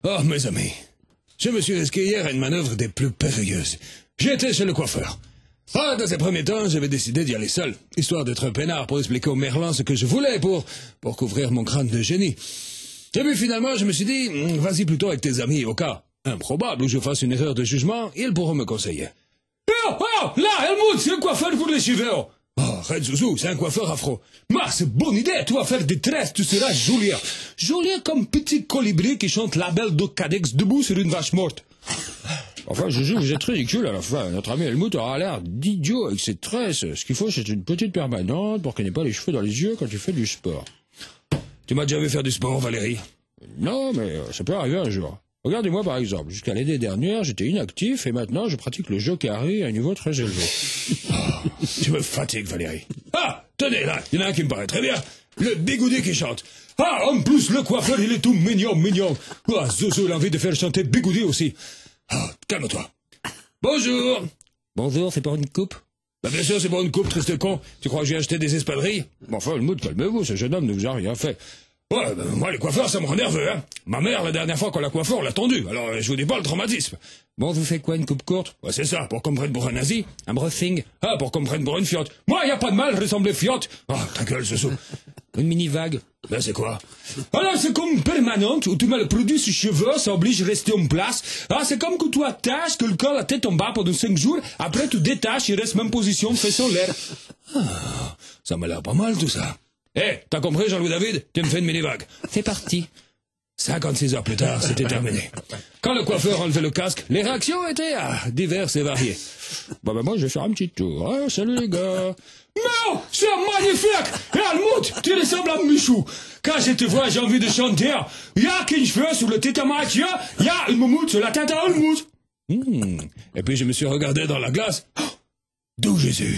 Oh, mes amis, je me suis risqué hier à une manœuvre des plus périlleuses. J'étais chez le coiffeur. Dans ces premiers temps, j'avais décidé d'y aller seul, histoire d'être un peinard pour expliquer au merlan ce que je voulais pour couvrir mon crâne de génie. Et puis finalement, je me suis dit, vas-y plutôt avec tes amis, au cas improbable où je fasse une erreur de jugement, ils pourront me conseiller. Là, Helmut, c'est le coiffeur pour les cheveux. Red Zouzou, c'est un coiffeur afro. C'est bonne idée, tu vas faire des tresses, tu seras Julien. Julien comme petit colibri qui chante la belle de Cadex debout sur une vache morte. Enfin, Joujou, vous êtes ridicule à la fin. Notre ami Helmut aura l'air d'idiot avec ses tresses. Ce qu'il faut, c'est une petite permanente pour qu'il n'ait pas les cheveux dans les yeux quand il fait du sport. Tu m'as déjà vu faire du sport, Valérie? Non, mais ça peut arriver un jour. Regardez-moi par exemple, jusqu'à l'année dernière, j'étais inactif et maintenant je pratique le jeu carré à un niveau très élevé. Tu me fatigues, Valérie. Tenez, là, il y en a un qui me paraît très bien. Le bigoudi qui chante. En plus, le coiffeur, il est tout mignon. Zozo, il a envie de faire chanter bigoudi aussi. Calme-toi. Bonjour. Bonjour, c'est pour une coupe? Bien sûr, c'est pour une coupe, triste con. Tu crois que j'ai acheté des espadrilles? Enfin, Helmut, calmez-vous, ce jeune homme ne vous a rien fait. Moi, les coiffeurs, ça me rend nerveux, hein. Ma mère, la dernière fois qu'on l'a coiffé, on l'a tendue. Alors, je vous dis pas le traumatisme. Bon, vous faites quoi, une coupe courte? C'est ça, pour qu'on me prenne pour un nazi. Un brushing? Pour qu'on me prenne pour une fiotte. Moi, y a pas de mal, ressembler fiotte. Ta gueule, Zozo. Une mini-vague? C'est quoi? C'est comme une permanente où tu mets le produit sur cheveux, ça oblige à rester en place. C'est comme que tu attaches, que le corps la tête en bas pendant 5 jours, après tu détaches, il reste même position, fait son l'air. Ça m'a l'air pas mal tout ça. T'as compris, Jean-Louis David? Tu me fais une mini-vague. C'est parti. 56 heures plus tard, c'était terminé. Quand le coiffeur enlevait le casque, les réactions étaient diverses et variées. Moi, je vais faire un petit tour. Salut les gars. Non, c'est magnifique. Helmut, tu ressembles à Michou. Quand je te vois, j'ai envie de chanter. Il y a qu'une cheveux sur le tête à Mathieu, il y a une moumoute sur la tête à Helmut. Et puis je me suis regardé dans la glace. D'où Jésus.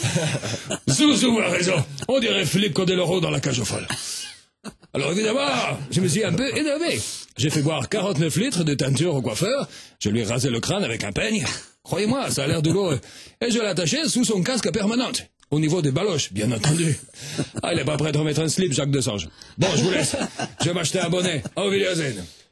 Zouzou a raison. On dirait Philippe Candeloro dans la cage aux folles. Alors évidemment, je me suis un peu énervé. J'ai fait boire 49 litres de teinture au coiffeur. Je lui ai rasé le crâne avec un peigne. Croyez-moi, ça a l'air douloureux. Et je l'ai attaché sous son casque permanente. Au niveau des baloches, bien entendu. Il est pas prêt de remettre un slip, Jacques Desange. Bon, je vous laisse. Je vais m'acheter un bonnet. Au Wiedersehen.